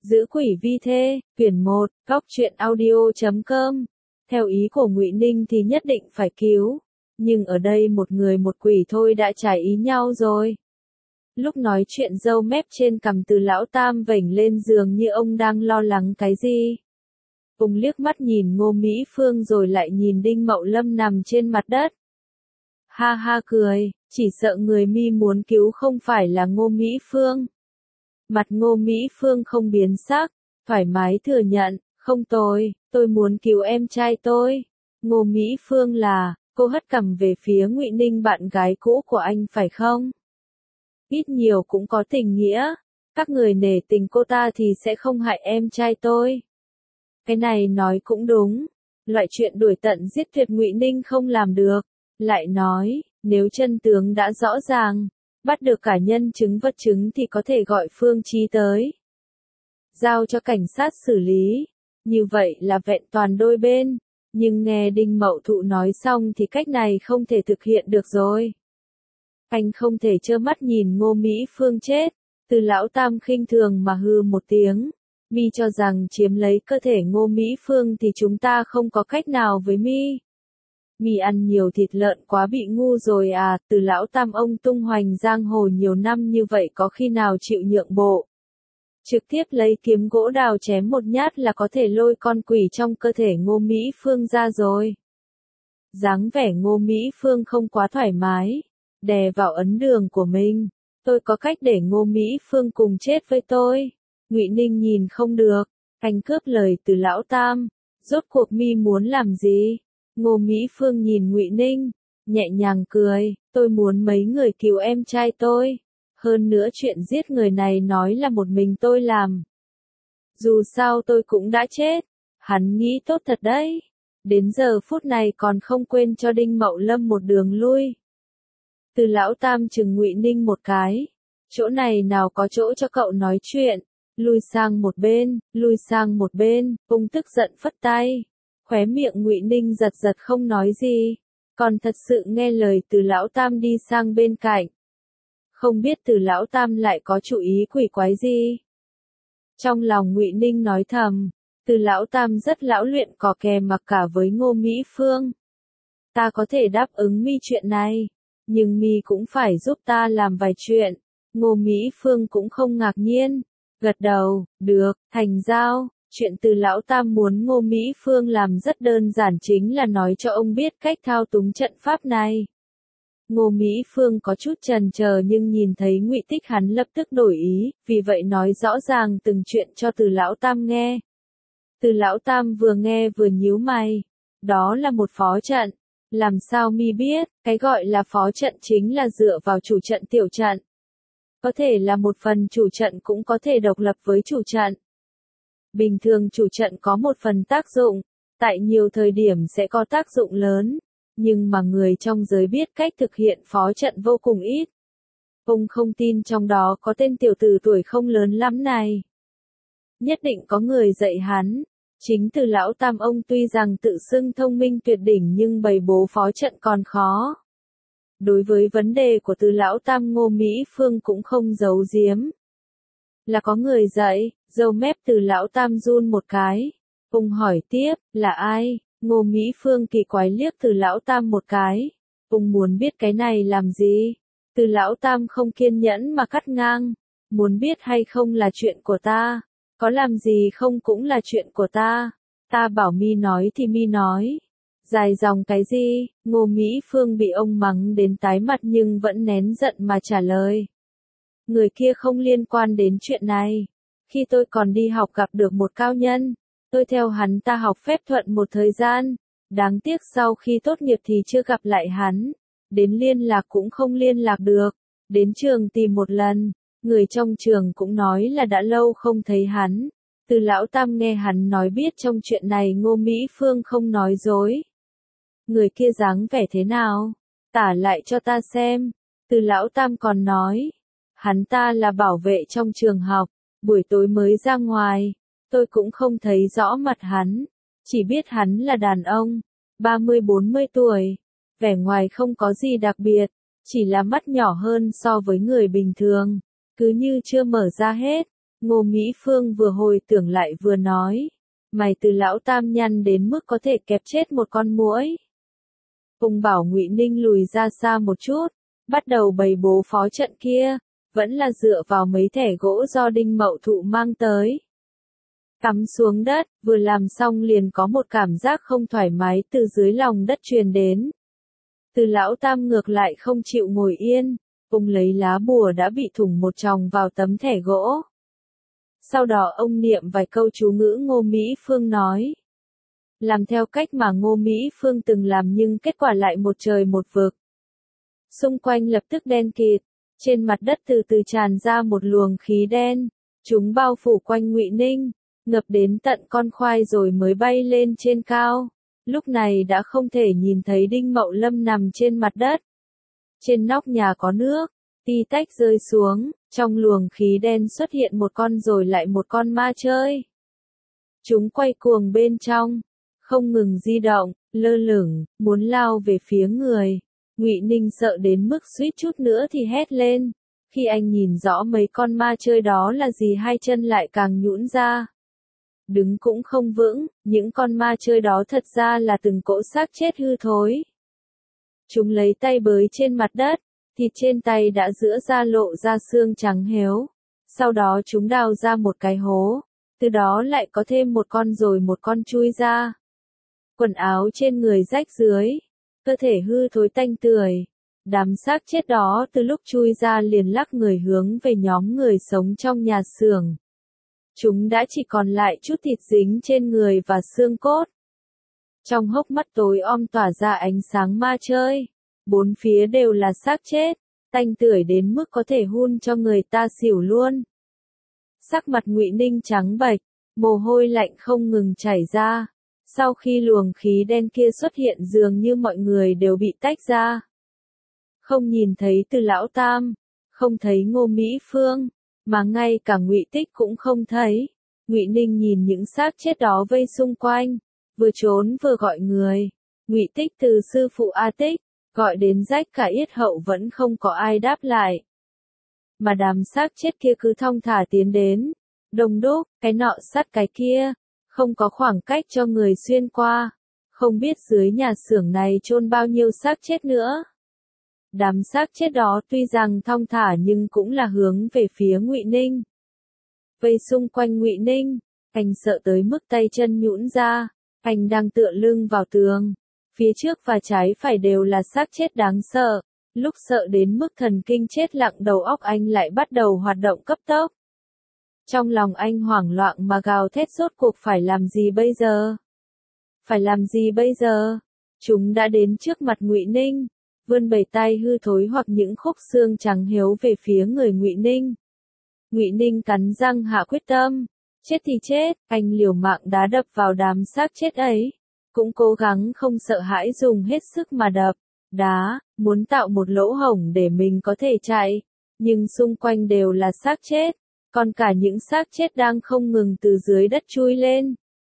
Giữ quỷ vi thê, quyển 1, góc truyện audio.com. Theo ý của Ngụy Ninh thì nhất định phải cứu, nhưng ở đây một người một quỷ thôi đã trái ý nhau rồi. Lúc nói chuyện râu mép trên cằm Từ Lão Tam vểnh lên dường như ông đang lo lắng cái gì. Ông liếc mắt nhìn Ngô Mỹ Phương rồi lại nhìn Đinh Mậu Lâm nằm trên mặt đất. Ha ha cười, chỉ sợ người mi muốn cứu không phải là Ngô Mỹ Phương. Mặt Ngô Mỹ Phương không biến sắc, thoải mái thừa nhận, không tôi muốn cứu em trai tôi. Ngô Mỹ Phương là, cô hất cằm về phía Ngụy Ninh, bạn gái cũ của anh phải không? Ít nhiều cũng có tình nghĩa, các người nể tình cô ta thì sẽ không hại em trai tôi. Cái này nói cũng đúng, loại chuyện đuổi tận giết tuyệt Ngụy Ninh không làm được. Lại nói, nếu chân tướng đã rõ ràng, bắt được cả nhân chứng vật chứng thì có thể gọi Phương Chí tới. Giao cho cảnh sát xử lý, như vậy là vẹn toàn đôi bên, nhưng nghe Đinh Mậu Thụ nói xong thì cách này không thể thực hiện được rồi. Anh không thể trơ mắt nhìn Ngô Mỹ Phương chết. Từ Lão Tam khinh thường mà hừ một tiếng. Mi cho rằng chiếm lấy cơ thể Ngô Mỹ Phương thì chúng ta không có cách nào với Mi. Mi ăn nhiều thịt lợn quá bị ngu rồi à? Từ Lão Tam ông tung hoành giang hồ nhiều năm như vậy có khi nào chịu nhượng bộ. Trực tiếp lấy kiếm gỗ đào chém một nhát là có thể lôi con quỷ trong cơ thể Ngô Mỹ Phương ra rồi. Dáng vẻ Ngô Mỹ Phương không quá thoải mái, đè vào ấn đường của mình. Tôi có cách để Ngô Mỹ Phương cùng chết với tôi. Ngụy Ninh nhìn không được, anh cướp lời Từ Lão Tam. Rốt cuộc Mi muốn làm gì? Ngô Mỹ Phương nhìn Ngụy Ninh, nhẹ nhàng cười, tôi muốn mấy người cứu em trai tôi. Hơn nữa chuyện giết người này nói là một mình tôi làm. Dù sao tôi cũng đã chết. Hắn nghĩ tốt thật đấy. Đến giờ phút này còn không quên cho Đinh Mậu Lâm một đường lui. Từ Lão Tam chừng Ngụy Ninh một cái. Chỗ này nào có chỗ cho cậu nói chuyện. Lui sang một bên, lui sang một bên. Ông tức giận phất tay. Khóe miệng Ngụy Ninh giật giật không nói gì. Còn thật sự nghe lời Từ Lão Tam đi sang bên cạnh. Không biết Từ Lão Tam lại có chủ ý quỷ quái gì. Trong lòng Ngụy Ninh nói thầm, Từ Lão Tam rất lão luyện cò kè mặc cả với Ngô Mỹ Phương. Ta có thể đáp ứng Mi chuyện này, nhưng Mi cũng phải giúp ta làm vài chuyện. Ngô Mỹ Phương cũng không ngạc nhiên, gật đầu, được, thành giao. Chuyện Từ Lão Tam muốn Ngô Mỹ Phương làm rất đơn giản, chính là nói cho ông biết cách thao túng trận pháp này. Ngô Mỹ Phương có chút chần chờ nhưng nhìn thấy Ngụy Tích hắn lập tức đổi ý, vì vậy nói rõ ràng từng chuyện cho Từ Lão Tam nghe. Từ Lão Tam vừa nghe vừa nhíu mày. Đó là một phó trận. Làm sao Mi biết? Cái gọi là phó trận chính là dựa vào chủ trận tiểu trận. Có thể là một phần chủ trận cũng có thể độc lập với chủ trận. Bình thường chủ trận có một phần tác dụng, tại nhiều thời điểm sẽ có tác dụng lớn, nhưng mà người trong giới biết cách thực hiện phó trận vô cùng ít. Ông không tin trong đó có tên tiểu tử tuổi không lớn lắm này. Nhất định có người dạy hắn. Chính Từ Lão Tam ông tuy rằng tự xưng thông minh tuyệt đỉnh nhưng bày bố phó trận còn khó. Đối với vấn đề của Từ Lão Tam, Ngô Mỹ Phương cũng không giấu giếm. Là có người dạy. Râu mép Từ Lão Tam run một cái. Ông hỏi tiếp, là ai? Ngô Mỹ Phương kỳ quái liếc Từ Lão Tam một cái. Ông muốn biết cái này làm gì? Từ Lão Tam không kiên nhẫn mà cắt ngang. Muốn biết hay không là chuyện của ta. Có làm gì không cũng là chuyện của ta. Ta bảo Mi nói thì Mi nói. Dài dòng cái gì? Ngô Mỹ Phương bị ông mắng đến tái mặt nhưng vẫn nén giận mà trả lời. Người kia không liên quan đến chuyện này. Khi tôi còn đi học gặp được một cao nhân. Tôi theo hắn ta học phép thuật một thời gian. Đáng tiếc sau khi tốt nghiệp thì chưa gặp lại hắn. Đến liên lạc cũng không liên lạc được. Đến trường tìm một lần. Người trong trường cũng nói là đã lâu không thấy hắn. Từ Lão Tam nghe hắn nói biết trong chuyện này Ngô Mỹ Phương không nói dối. Người kia dáng vẻ thế nào? Tả lại cho ta xem. Từ Lão Tam còn nói. Hắn ta là bảo vệ trong trường học. Buổi tối mới ra ngoài. Tôi cũng không thấy rõ mặt hắn. Chỉ biết hắn là đàn ông. 30-40 tuổi. Vẻ ngoài không có gì đặc biệt. Chỉ là mắt nhỏ hơn so với người bình thường. Cứ như chưa mở ra hết. Ngô Mỹ Phương vừa hồi tưởng lại vừa nói. Mày Từ lão tam nhăn đến mức có thể kẹp chết một con muỗi. Ông bảo Ngụy Ninh lùi ra xa một chút, bắt đầu bày bố phó trận kia, vẫn là dựa vào mấy thẻ gỗ do Đinh Mậu Thụ mang tới. Cắm xuống đất, vừa làm xong liền có một cảm giác không thoải mái từ dưới lòng đất truyền đến. Từ lão tam ngược lại không chịu ngồi yên, ông lấy lá bùa đã bị thủng một tròng vào tấm thẻ gỗ. Sau đó ông niệm vài câu chú ngữ Ngô Mỹ Phương nói. Làm theo cách mà Ngô Mỹ Phương từng làm nhưng kết quả lại một trời một vực. Xung quanh lập tức đen kịt, trên mặt đất từ từ tràn ra một luồng khí đen, chúng bao phủ quanh Ngụy Ninh, ngập đến tận con khoai rồi mới bay lên trên cao. Lúc này đã không thể nhìn thấy Đinh Mậu Lâm nằm trên mặt đất. Trên nóc nhà có nước, tí tách rơi xuống, trong luồng khí đen xuất hiện một con rồi lại một con ma chơi. Chúng quay cuồng bên trong, không ngừng di động, lơ lửng, muốn lao về phía người. Ngụy Ninh sợ đến mức suýt chút nữa thì hét lên. Khi anh nhìn rõ mấy con ma chơi đó là gì hai chân lại càng nhũn ra. Đứng cũng không vững, những con ma chơi đó thật ra là từng cỗ xác chết hư thối. Chúng lấy tay bới trên mặt đất, thịt trên tay đã giữa ra lộ ra xương trắng héo. Sau đó chúng đào ra một cái hố, từ đó lại có thêm một con rồi một con chui ra. Quần áo trên người rách rưới, cơ thể hư thối tanh tưởi. Đám xác chết đó từ lúc chui ra liền lắc người hướng về nhóm người sống trong nhà xưởng. Chúng đã chỉ còn lại chút thịt dính trên người và xương cốt. Trong hốc mắt tối om tỏa ra ánh sáng ma chơi. Bốn phía đều là xác chết, tanh tưởi đến mức có thể hun cho người ta xỉu luôn. Sắc mặt Ngụy Ninh trắng bệch, mồ hôi lạnh không ngừng chảy ra. Sau khi luồng khí đen kia xuất hiện dường như mọi người đều bị tách ra. Không nhìn thấy Từ lão tam, không thấy Ngô Mỹ Phương, mà ngay cả Ngụy Tích cũng không thấy. Ngụy Ninh nhìn những xác chết đó vây xung quanh, vừa trốn vừa gọi người. Ngụy Tích từ sư phụ A Tích, gọi đến rách cả yết hậu vẫn không có ai đáp lại. Mà đám xác chết kia cứ thong thả tiến đến, đông đúc, cái nọ sát cái kia, không có khoảng cách cho người xuyên qua. Không biết dưới nhà xưởng này chôn bao nhiêu xác chết nữa. Đám xác chết đó tuy rằng thong thả nhưng cũng là hướng về phía Ngụy Ninh. Vây xung quanh Ngụy Ninh, anh sợ tới mức tay chân nhũn ra, anh đang tựa lưng vào tường. Phía trước và trái phải đều là xác chết đáng sợ. Lúc sợ đến mức thần kinh chết lặng đầu óc anh lại bắt đầu hoạt động cấp tốc. Trong lòng anh hoảng loạn mà gào thét rốt cuộc phải làm gì bây giờ? Phải làm gì bây giờ? Chúng đã đến trước mặt Ngụy Ninh, vươn bảy tay hư thối hoặc những khúc xương trắng héo về phía người Ngụy Ninh. Ngụy Ninh cắn răng hạ quyết tâm, chết thì chết, anh liều mạng đá đập vào đám xác chết ấy, cũng cố gắng không sợ hãi dùng hết sức mà đập, đá, muốn tạo một lỗ hổng để mình có thể chạy, nhưng xung quanh đều là xác chết, còn cả những xác chết đang không ngừng từ dưới đất chui lên.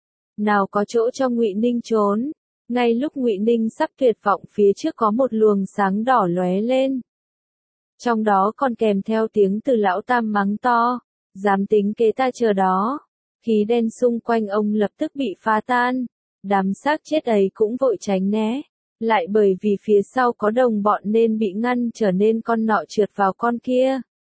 Nào có chỗ cho Ngụy Ninh trốn. Ngay lúc Ngụy Ninh sắp tuyệt vọng phía trước có một luồng sáng đỏ lóe lên. Trong đó còn kèm theo tiếng Từ lão tam mắng to, dám tính kế ta chờ đó. Khí đen xung quanh ông lập tức bị phá tan. Đám xác chết ấy cũng vội tránh né. Lại bởi vì phía sau có đồng bọn nên bị ngăn trở nên con nọ trượt vào con kia.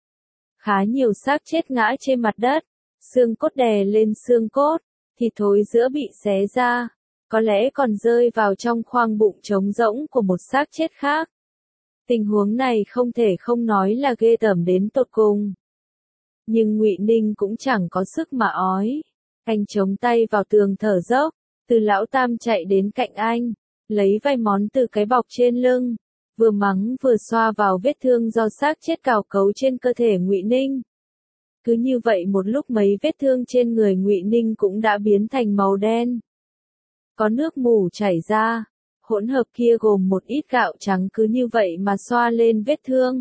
Khá nhiều xác chết ngã trên mặt đất. Xương cốt đè lên xương cốt. Thịt thối giữa bị xé ra. Có lẽ còn rơi vào trong khoang bụng trống rỗng của một xác chết khác. Tình huống này không thể không nói là ghê tởm đến tột cùng. Nhưng Ngụy Ninh cũng chẳng có sức mà ói. Anh chống tay vào tường thở dốc, Từ lão tam chạy đến cạnh anh, lấy vài món từ cái bọc trên lưng, vừa mắng vừa xoa vào vết thương do xác chết cào cấu trên cơ thể Ngụy Ninh. Cứ như vậy một lúc mấy vết thương trên người Ngụy Ninh cũng đã biến thành màu đen. Có nước mủ chảy ra, hỗn hợp kia gồm một ít gạo trắng cứ như vậy mà xoa lên vết thương.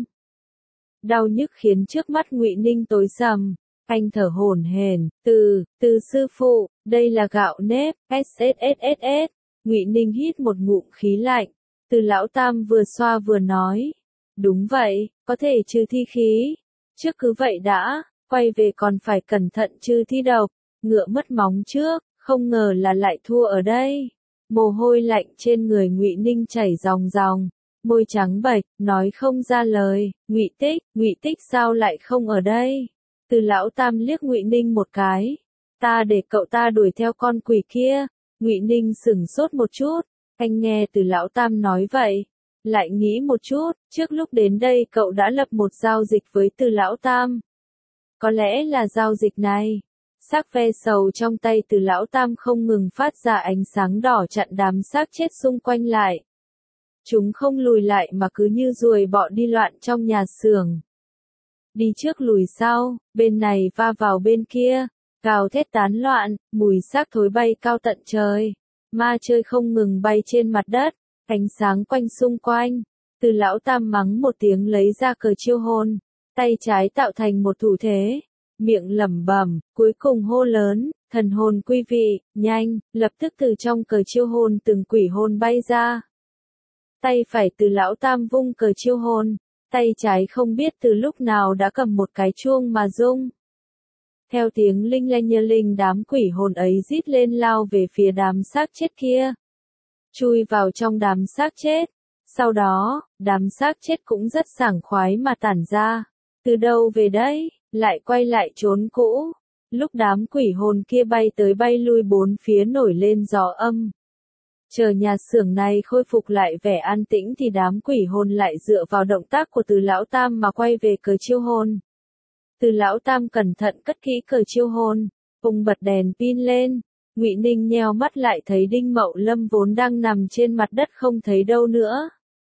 Đau nhức khiến trước mắt Ngụy Ninh tối sầm, anh thở hổn hển, từ sư phụ, đây là gạo nếp, SSSSS. Ngụy Ninh hít một ngụm khí lạnh, Từ lão tam vừa xoa vừa nói, đúng vậy, có thể trừ thi khí, trước cứ vậy đã, quay về còn phải cẩn thận chứ thi độc, ngựa mất móng trước, không ngờ là lại thua ở đây. Mồ hôi lạnh trên người Ngụy Ninh chảy ròng ròng, môi trắng bệch, nói không ra lời. Ngụy Tích sao lại không ở đây? Từ Lão Tam liếc Ngụy Ninh một cái. Ta để cậu ta đuổi theo con quỷ kia. Ngụy Ninh sửng sốt một chút, anh nghe Từ Lão Tam nói vậy, lại nghĩ một chút, trước lúc đến đây cậu đã lập một giao dịch với Từ Lão Tam. Có lẽ là giao dịch này. Xác ve sầu trong tay Từ Lão Tam không ngừng phát ra ánh sáng đỏ chặn đám xác chết xung quanh lại. Chúng không lùi lại mà cứ như ruồi bọ đi loạn trong nhà xưởng. Đi trước lùi sau, bên này va vào bên kia, gào thét tán loạn, mùi xác thối bay cao tận trời. Ma chơi không ngừng bay trên mặt đất, ánh sáng quanh xung quanh. Từ Lão Tam mắng một tiếng lấy ra cờ chiêu hồn, tay trái tạo thành một thủ thế, miệng lẩm bẩm, cuối cùng hô lớn, thần hồn quý vị, nhanh, lập tức từ trong cờ chiêu hồn từng quỷ hồn bay ra. Tay phải Từ Lão Tam vung cờ chiêu hồn, tay trái không biết từ lúc nào đã cầm một cái chuông mà rung. Theo tiếng linh lanh như linh, đám quỷ hồn ấy rít lên lao về phía đám xác chết kia. Chui vào trong đám xác chết. Sau đó, đám xác chết cũng rất sảng khoái mà tản ra. Từ đâu về đấy, lại quay lại trốn cũ. Lúc đám quỷ hồn kia bay tới bay lui bốn phía nổi lên gió âm. Chờ nhà xưởng này khôi phục lại vẻ an tĩnh thì đám quỷ hồn lại dựa vào động tác của Từ Lão Tam mà quay về cờ chiêu hồn. Từ Lão Tam cẩn thận cất kỹ cờ chiêu hồn, ông bật đèn pin lên. Ngụy Ninh nheo mắt lại thấy Đinh Mậu Lâm vốn đang nằm trên mặt đất không thấy đâu nữa.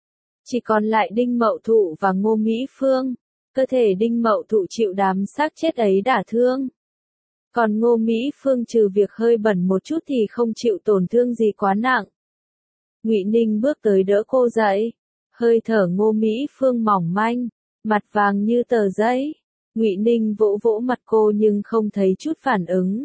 Chỉ còn lại Đinh Mậu Thụ và Ngô Mỹ Phương. Cơ thể Đinh Mậu Thụ chịu đám xác chết ấy đả thương. Còn Ngô Mỹ Phương trừ việc hơi bẩn một chút thì không chịu tổn thương gì quá nặng. Ngụy Ninh bước tới đỡ cô dậy. Hơi thở Ngô Mỹ Phương mỏng manh, mặt vàng như tờ giấy. Ngụy Ninh vỗ vỗ mặt cô nhưng không thấy chút phản ứng.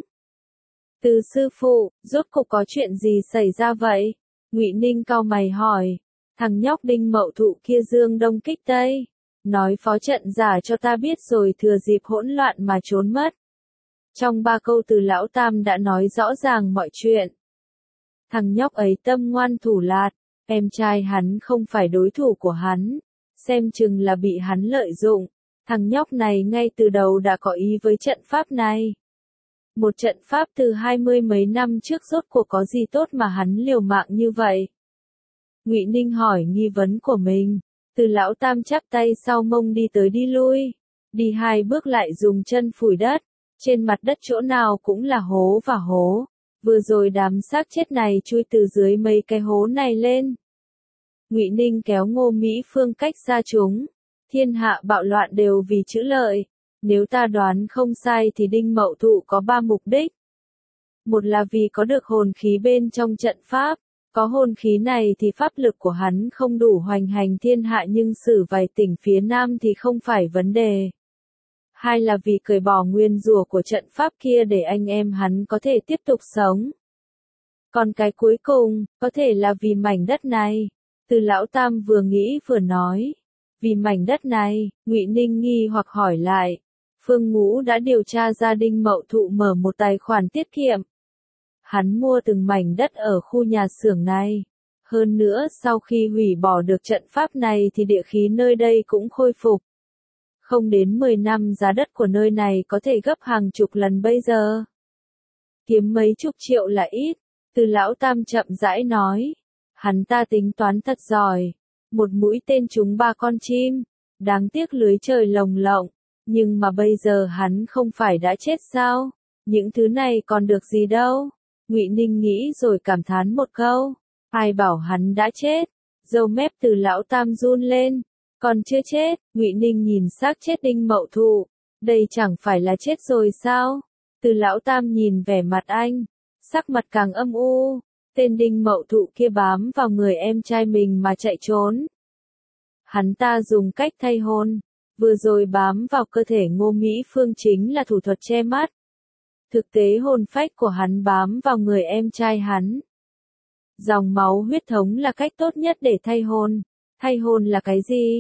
Từ sư phụ, rốt cục có chuyện gì xảy ra vậy? Ngụy Ninh cau mày hỏi. Thằng nhóc Đinh Mậu Thụ kia dương đông kích tây. Nói phó trận giả cho ta biết rồi thừa dịp hỗn loạn mà trốn mất. Trong 3 câu Từ Lão Tam đã nói rõ ràng mọi chuyện. Thằng nhóc ấy tâm ngoan thủ lạt, em trai hắn không phải đối thủ của hắn. Xem chừng là bị hắn lợi dụng. Thằng nhóc này ngay từ đầu đã có ý với trận pháp này. Một trận pháp từ 20 mấy năm trước rốt cuộc có gì tốt mà hắn liều mạng như vậy? Ngụy Ninh hỏi nghi vấn của mình. Từ Lão Tam chắp tay sau mông đi tới đi lui. Đi 2 bước lại dùng chân phủi đất. Trên mặt đất chỗ nào cũng là hố và hố. Vừa rồi đám xác chết này chui từ dưới mấy cái hố này lên. Ngụy Ninh kéo Ngô Mỹ Phương cách xa chúng. Thiên hạ bạo loạn đều vì chữ lợi. Nếu ta đoán không sai thì Đinh Mậu Thụ có 3 mục đích. Một là vì có được hồn khí bên trong trận pháp. Có hồn khí này thì pháp lực của hắn không đủ hoành hành thiên hạ nhưng xử vài tỉnh phía Nam thì không phải vấn đề. 2 là vì cởi bỏ nguyên rủa của trận pháp kia để anh em hắn có thể tiếp tục sống. Còn cái cuối cùng, có thể là vì mảnh đất này. Từ Lão Tam vừa nghĩ vừa nói. Vì mảnh đất này, Ngụy Ninh nghi hoặc hỏi lại. Phương Ngũ đã điều tra gia đình Mậu Thụ mở một tài khoản tiết kiệm. Hắn mua từng mảnh đất ở khu nhà xưởng này. Hơn nữa sau khi hủy bỏ được trận pháp này thì địa khí nơi đây cũng khôi phục. Không đến 10 năm giá đất của nơi này có thể gấp hàng chục lần bây giờ. Kiếm mấy chục triệu là ít. Từ Lão Tam chậm rãi nói. Hắn ta tính toán thật giỏi. Một mũi tên trúng 3 con chim. Đáng tiếc lưới trời lồng lộng. Nhưng mà bây giờ hắn không phải đã chết sao? Những thứ này còn được gì đâu? Ngụy Ninh nghĩ rồi cảm thán một câu. Ai bảo hắn đã chết? Râu mép Từ Lão Tam run lên. Còn chưa chết. Ngụy Ninh nhìn xác chết Đinh Mậu Thụ. Đây chẳng phải là chết rồi sao? Từ Lão Tam nhìn vẻ mặt anh. Sắc mặt càng âm u. Tên Đinh Mậu Thụ kia bám vào người em trai mình mà chạy trốn. Hắn ta dùng cách thay hồn. Vừa rồi bám vào cơ thể Ngô Mỹ Phương chính là thủ thuật che mắt. Thực tế hồn phách của hắn bám vào người em trai hắn. Dòng máu huyết thống là cách tốt nhất để thay hồn. Thay hồn là cái gì?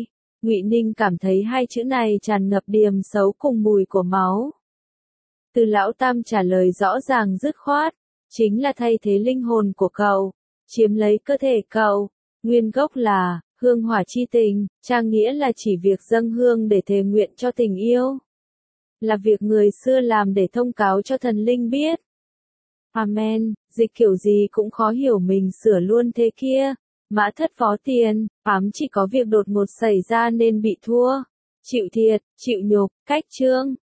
Ngụy Ninh cảm thấy hai chữ này tràn ngập điềm xấu cùng mùi của máu. Từ Lão Tam trả lời rõ ràng dứt khoát, chính là thay thế linh hồn của cậu, chiếm lấy cơ thể cậu, nguyên gốc là hương hỏa chi tình, trang nghĩa là chỉ việc dâng hương để thề nguyện cho tình yêu. Là việc người xưa làm để thông cáo cho thần linh biết. Amen, dịch kiểu gì cũng khó hiểu mình sửa luôn thế kia. Mã Thất phó tiền, chỉ có việc đột ngột xảy ra nên bị thua. Chịu thiệt, chịu nhục, cách chương.